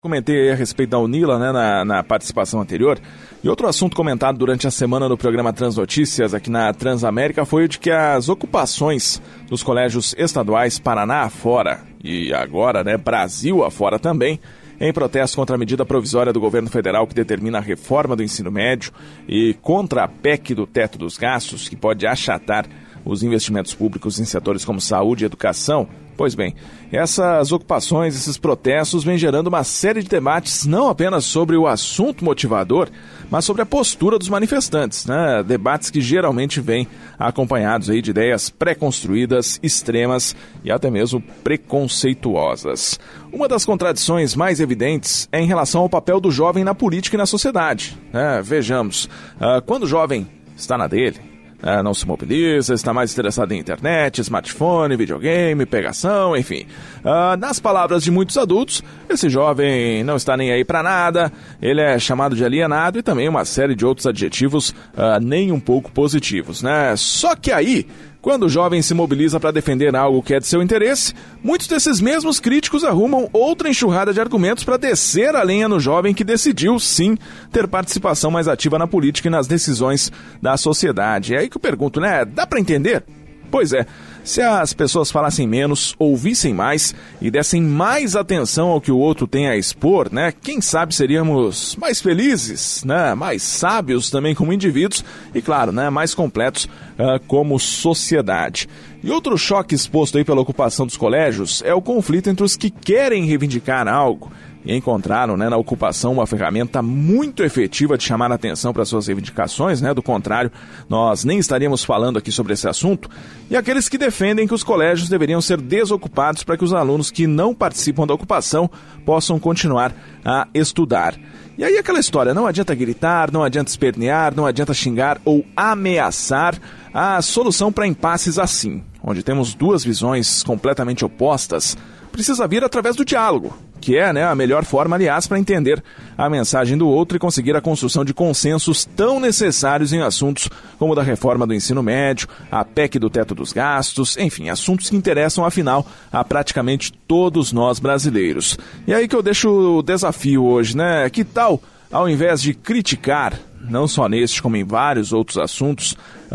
Comentei a respeito da UNILA, né, na participação anterior. E outro assunto comentado durante a semana no programa Transnotícias, aqui na Transamérica, foi o de que as ocupações dos colégios estaduais Paraná afora e agora, né, Brasil afora também, em protesto contra a medida provisória do governo federal que determina a reforma do ensino médio e contra a PEC do teto dos gastos, que pode achatar os investimentos públicos em setores como saúde e educação. Pois bem, essas ocupações, esses protestos vêm gerando uma série de debates não apenas sobre o assunto motivador, mas sobre a postura dos manifestantes, né? Debates que geralmente vêm acompanhados aí de ideias pré-construídas, extremas e até mesmo preconceituosas. Uma das contradições mais evidentes é em relação ao papel do jovem na política e na sociedade, né? Vejamos, quando o jovem está na dele, não se mobiliza, está mais interessado em internet, smartphone, videogame, pegação, enfim. Nas palavras de muitos adultos, esse jovem não está nem aí para nada, ele é chamado de alienado e também uma série de outros adjetivos nem um pouco positivos, né? Só que aí, quando o jovem se mobiliza para defender algo que é de seu interesse, muitos desses mesmos críticos arrumam outra enxurrada de argumentos para descer a lenha no jovem que decidiu, sim, ter participação mais ativa na política e nas decisões da sociedade. É aí que eu pergunto, né? Dá para entender? Pois é, se as pessoas falassem menos, ouvissem mais e dessem mais atenção ao que o outro tem a expor, né? Quem sabe seríamos mais felizes, né? Mais sábios também como indivíduos e, claro, né? Mais completos como sociedade. E outro choque exposto aí pela ocupação dos colégios é o conflito entre os que querem reivindicar algo e encontraram, né, na ocupação uma ferramenta muito efetiva de chamar a atenção para suas reivindicações, né? Do contrário, nós nem estaríamos falando aqui sobre esse assunto. E aqueles que defendem que os colégios deveriam ser desocupados para que os alunos que não participam da ocupação possam continuar a estudar. E aí aquela história, não adianta gritar, não adianta espernear, não adianta xingar ou ameaçar. A solução para impasses assim, onde temos duas visões completamente opostas, precisa vir através do diálogo, que é, né, a melhor forma, aliás, para entender a mensagem do outro e conseguir a construção de consensos tão necessários em assuntos como da reforma do ensino médio, a PEC do teto dos gastos, enfim, assuntos que interessam, afinal, a praticamente todos nós brasileiros. E aí que eu deixo o desafio hoje, né? Que tal, ao invés de criticar, não só neste como em vários outros assuntos,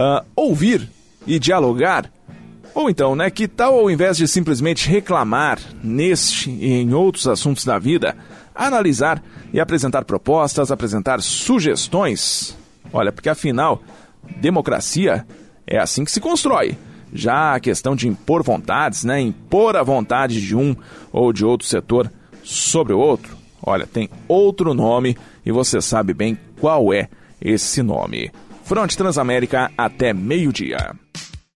ouvir e dialogar? Ou então, né, que tal ao invés de simplesmente reclamar neste e em outros assuntos da vida, analisar e apresentar propostas, apresentar sugestões? Olha, porque afinal, democracia é assim que se constrói. Já a questão de impor vontades, né, impor a vontade de um ou de outro setor sobre o outro, olha, tem outro nome e você sabe bem qual é esse nome. Fronte Transamérica até meio-dia.